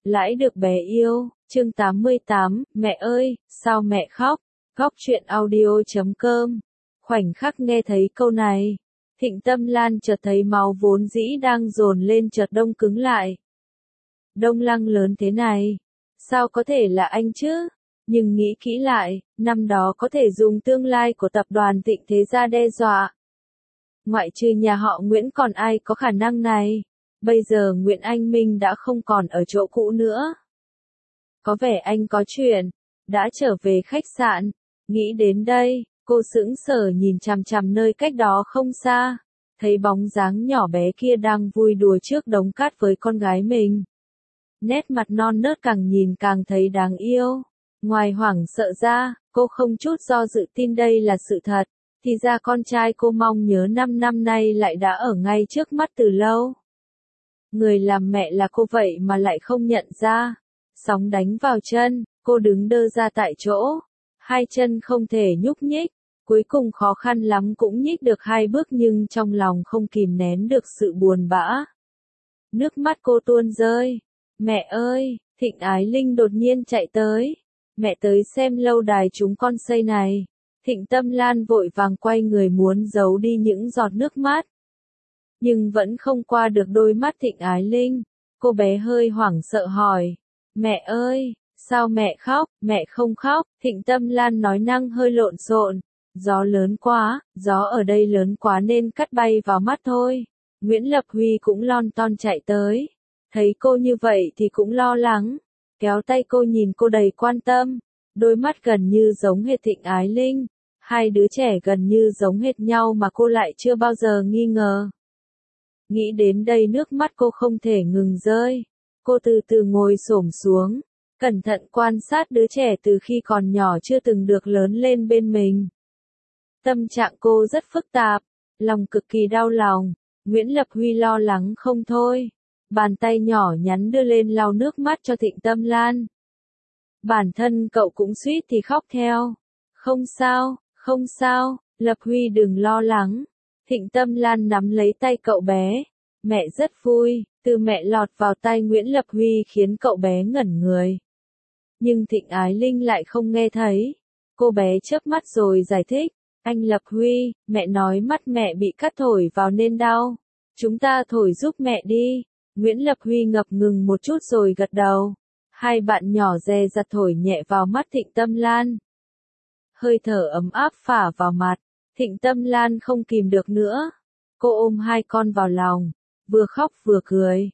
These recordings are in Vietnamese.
Lãi được bé yêu, chương 88, mẹ ơi, sao mẹ khóc? Góc truyện audio.com. Khoảnh khắc nghe thấy câu này, Thịnh Tâm Lan chợt thấy máu vốn dĩ đang dồn lên chợt đông cứng lại. Đông Lăng lớn thế này, sao có thể là anh chứ? Nhưng nghĩ kỹ lại, năm đó có thể dùng tương lai của tập đoàn Thịnh Thế Gia đe dọa. Ngoại trừ nhà họ Nguyễn còn ai có khả năng này? Bây giờ Nguyễn Anh Minh đã không còn ở chỗ cũ nữa. Có vẻ anh có chuyện, đã trở về khách sạn. Nghĩ đến đây, cô sững sờ nhìn chằm chằm nơi cách đó không xa. Thấy bóng dáng nhỏ bé kia đang vui đùa trước đống cát với con gái mình. Nét mặt non nớt càng nhìn càng thấy đáng yêu. Ngoài hoảng sợ ra, cô không chút do dự tin đây là sự thật. Thì ra con trai cô mong nhớ 5 năm nay lại đã ở ngay trước mắt từ lâu. Người làm mẹ là cô vậy mà lại không nhận ra. Sóng đánh vào chân, cô đứng đơ ra tại chỗ. Hai chân không thể nhúc nhích. Cuối cùng khó khăn lắm cũng nhích được 2 bước nhưng trong lòng không kìm nén được sự buồn bã. Nước mắt cô tuôn rơi. Mẹ ơi, Thịnh Ái Linh đột nhiên chạy tới. Mẹ tới xem lâu đài chúng con xây này. Thịnh Tâm Lan vội vàng quay người muốn giấu đi những giọt nước mắt. Nhưng vẫn không qua được đôi mắt Thịnh Ái Linh. Cô bé hơi hoảng sợ hỏi. Mẹ ơi, sao mẹ khóc? Mẹ không khóc. Thịnh Tâm Lan nói năng hơi lộn xộn. Gió lớn quá, gió ở đây lớn quá nên cắt bay vào mắt thôi. Nguyễn Lập Huy cũng lon ton chạy tới. Thấy cô như vậy thì cũng lo lắng. Kéo tay cô nhìn cô đầy quan tâm. Đôi mắt gần như giống hệt Thịnh Ái Linh. Hai đứa trẻ gần như giống hệt nhau mà cô lại chưa bao giờ nghi ngờ. Nghĩ đến đây nước mắt cô không thể ngừng rơi. Cô từ từ ngồi xổm xuống. Cẩn thận quan sát đứa trẻ từ khi còn nhỏ chưa từng được lớn lên bên mình. Tâm trạng cô rất phức tạp. Lòng cực kỳ đau lòng. Nguyễn Lập Huy lo lắng không thôi. Bàn tay nhỏ nhắn đưa lên lau nước mắt cho Thịnh Tâm Lan. Bản thân cậu cũng suýt thì khóc theo. Không sao, không sao, Lập Huy đừng lo lắng. Thịnh Tâm Lan nắm lấy tay cậu bé. Mẹ rất vui, từ mẹ lọt vào tay Nguyễn Lập Huy khiến cậu bé ngẩn người. Nhưng Thịnh Ái Linh lại không nghe thấy. Cô bé chớp mắt rồi giải thích. Anh Lập Huy, mẹ nói mắt mẹ bị cắt thổi vào nên đau. Chúng ta thổi giúp mẹ đi. Nguyễn Lập Huy ngập ngừng một chút rồi gật đầu. Hai bạn nhỏ dè dặt thổi nhẹ vào mắt Thịnh Tâm Lan. Hơi thở ấm áp phả vào mặt. Thịnh Tâm Lan không kìm được nữa. Cô ôm hai con vào lòng. Vừa khóc vừa cười.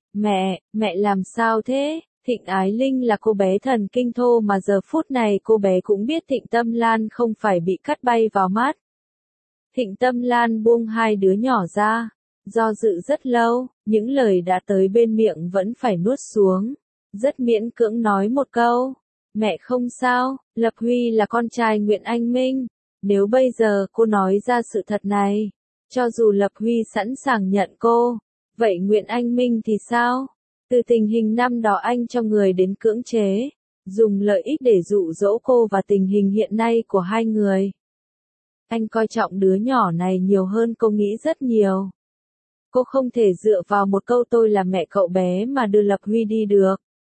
Mẹ làm sao thế? Thịnh Ái Linh là cô bé thần kinh thô mà giờ phút này cô bé cũng biết Thịnh Tâm Lan không phải bị cắt bay vào mắt. Thịnh Tâm Lan buông hai đứa nhỏ ra. Do dự rất lâu, những lời đã tới bên miệng vẫn phải nuốt xuống. Rất miễn cưỡng nói một câu. Mẹ không sao, Lập Huy là con trai Nguyễn Anh Minh. Nếu bây giờ cô nói ra sự thật này, cho dù Lập Huy sẵn sàng nhận cô, vậy Nguyễn Anh Minh thì sao? Từ tình hình năm đó anh cho người đến cưỡng chế, dùng lợi ích để dụ dỗ cô và tình hình hiện nay của hai người. Anh coi trọng đứa nhỏ này nhiều hơn cô nghĩ rất nhiều. Cô không thể dựa vào một câu tôi là mẹ cậu bé mà đưa Lập Huy đi được.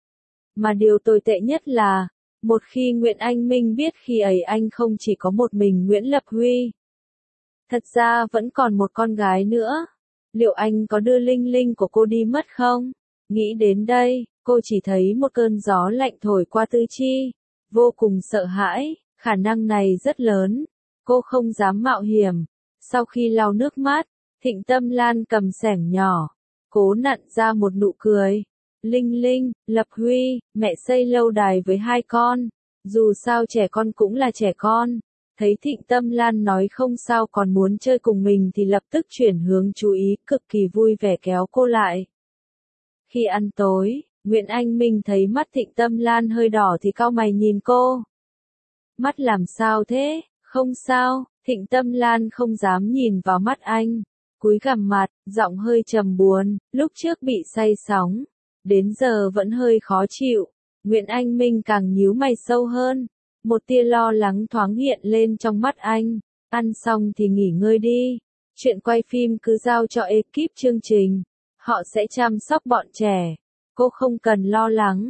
Mà điều tồi tệ nhất là, một khi Nguyễn Anh Minh biết khi ấy anh không chỉ có một mình Nguyễn Lập Huy. Thật ra vẫn còn một con gái nữa. Liệu anh có đưa Linh Linh của cô đi mất không? Nghĩ đến đây, cô chỉ thấy một cơn gió lạnh thổi qua tứ chi. Vô cùng sợ hãi, khả năng này rất lớn. Cô không dám mạo hiểm. Sau khi lau nước mắt, Thịnh Tâm Lan cầm xẻng nhỏ, cố nặn ra một nụ cười. Linh Linh, Lập Huy, mẹ xây lâu đài với hai con. Dù sao trẻ con cũng là trẻ con. Thấy Thịnh Tâm Lan nói không sao còn muốn chơi cùng mình thì lập tức chuyển hướng chú ý, cực kỳ vui vẻ kéo cô lại. Khi ăn tối, Nguyễn Anh Minh thấy mắt Thịnh Tâm Lan hơi đỏ thì cau mày nhìn cô. Mắt làm sao thế? Không sao. Thịnh Tâm Lan không dám nhìn vào mắt anh. Cúi gằm mặt, giọng hơi trầm buồn, lúc trước bị say sóng. Đến giờ vẫn hơi khó chịu. Nguyễn Anh Minh càng nhíu mày sâu hơn. Một tia lo lắng thoáng hiện lên trong mắt anh. Ăn xong thì nghỉ ngơi đi. Chuyện quay phim cứ giao cho ekip chương trình. Họ sẽ chăm sóc bọn trẻ. Cô không cần lo lắng.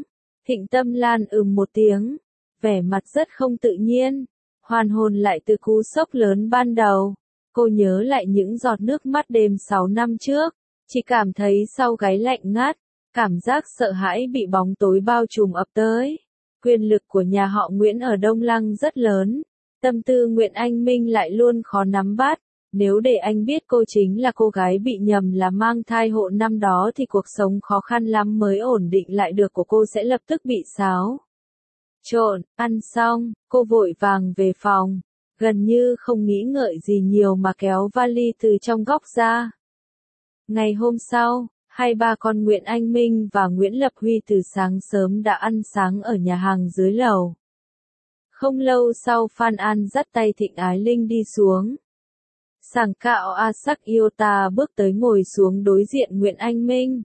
Thịnh Tâm Lan một tiếng, vẻ mặt rất không tự nhiên, hoàn hồn lại từ cú sốc lớn ban đầu. Cô nhớ lại những giọt nước mắt đêm 6 năm trước, chỉ cảm thấy sau gáy lạnh ngắt, cảm giác sợ hãi bị bóng tối bao trùm ập tới. Quyền lực của nhà họ Nguyễn ở Đông Lăng rất lớn, tâm tư Nguyễn Anh Minh lại luôn khó nắm bắt. Nếu để anh biết cô chính là cô gái bị nhầm là mang thai hộ năm đó thì cuộc sống khó khăn lắm mới ổn định lại được của cô sẽ lập tức bị xáo trộn. Ăn xong, cô vội vàng về phòng, gần như không nghĩ ngợi gì nhiều mà kéo vali từ trong góc ra. Ngày hôm sau, hai ba con Nguyễn Anh Minh và Nguyễn Lập Huy từ sáng sớm đã ăn sáng ở nhà hàng dưới lầu. Không lâu sau Phan An dắt tay Thịnh Ái Linh đi xuống. Sảng cạo Asak Iota bước tới ngồi xuống đối diện Nguyễn Anh Minh.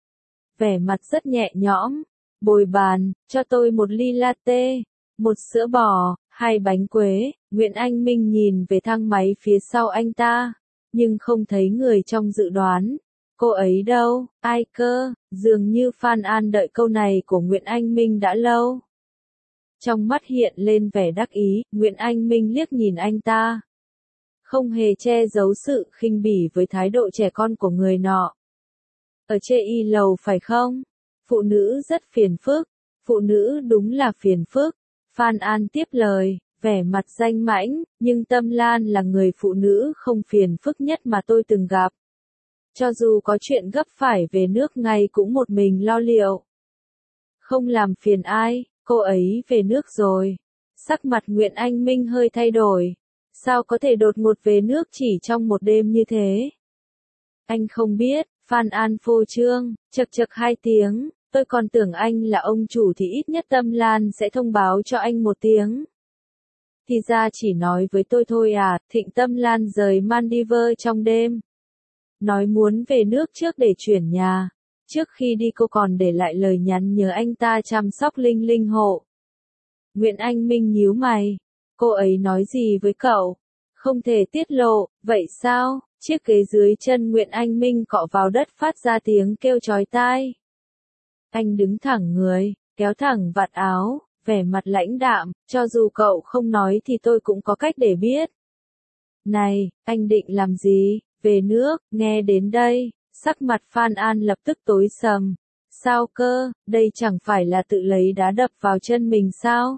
Vẻ mặt rất nhẹ nhõm, bồi bàn, cho tôi một ly latte, một sữa bò, 2 bánh quế. Nguyễn Anh Minh nhìn về thang máy phía sau anh ta, nhưng không thấy người trong dự đoán. Cô ấy đâu, ai cơ? Dường như Phan An đợi câu này của Nguyễn Anh Minh đã lâu. Trong mắt hiện lên vẻ đắc ý, Nguyễn Anh Minh liếc nhìn anh ta. Không hề che giấu sự khinh bỉ với thái độ trẻ con của người nọ. Ở chê y lầu phải không? Phụ nữ rất phiền phức. Phụ nữ đúng là phiền phức. Phan An tiếp lời, vẻ mặt danh mãnh, nhưng Tâm Lan là người phụ nữ không phiền phức nhất mà tôi từng gặp. Cho dù có chuyện gấp phải về nước ngay cũng một mình lo liệu. Không làm phiền ai, cô ấy về nước rồi. Sắc mặt Nguyễn Anh Minh hơi thay đổi. Sao có thể đột ngột về nước chỉ trong một đêm như thế? Anh không biết, Phan An phô trương, chậc chậc 2 tiếng, tôi còn tưởng anh là ông chủ thì ít nhất Tâm Lan sẽ thông báo cho anh 1 tiếng. Thì ra chỉ nói với tôi thôi à. Thịnh Tâm Lan rời Maldives trong đêm. Nói muốn về nước trước để chuyển nhà. Trước khi đi cô còn để lại lời nhắn nhớ anh ta chăm sóc Linh Linh hộ. Nguyễn Anh Minh nhíu mày. Cô ấy nói gì với cậu? Không thể tiết lộ, vậy sao? Chiếc ghế dưới chân Nguyễn Anh Minh cọ vào đất phát ra tiếng kêu chói tai. Anh đứng thẳng người, kéo thẳng vạt áo, vẻ mặt lãnh đạm, cho dù cậu không nói thì tôi cũng có cách để biết. Này, anh định làm gì? Về nước. Nghe đến đây, sắc mặt Phan An lập tức tối sầm. Sao cơ, đây chẳng phải là tự lấy đá đập vào chân mình sao?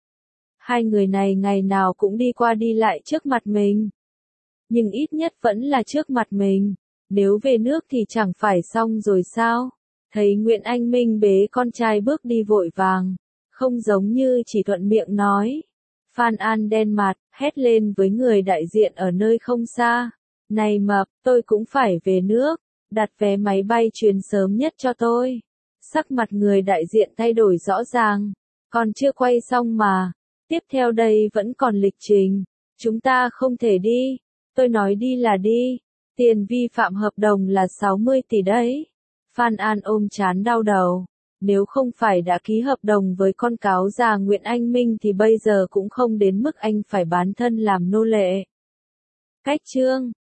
Hai người này ngày nào cũng đi qua đi lại trước mặt mình. Nhưng ít nhất vẫn là trước mặt mình. Nếu về nước thì chẳng phải xong rồi sao? Thấy Nguyễn Anh Minh bế con trai bước đi vội vàng. Không giống như chỉ thuận miệng nói. Phan An đen mặt, hét lên với người đại diện ở nơi không xa. Này mập, tôi cũng phải về nước. Đặt vé máy bay chuyến sớm nhất cho tôi. Sắc mặt người đại diện thay đổi rõ ràng. Còn chưa quay xong mà. Tiếp theo đây vẫn còn lịch trình. Chúng ta không thể đi. Tôi nói đi là đi. Tiền vi phạm hợp đồng là 60 tỷ đấy. Phan An ôm trán đau đầu. Nếu không phải đã ký hợp đồng với con cáo già Nguyễn Anh Minh thì bây giờ cũng không đến mức anh phải bán thân làm nô lệ. Cách chương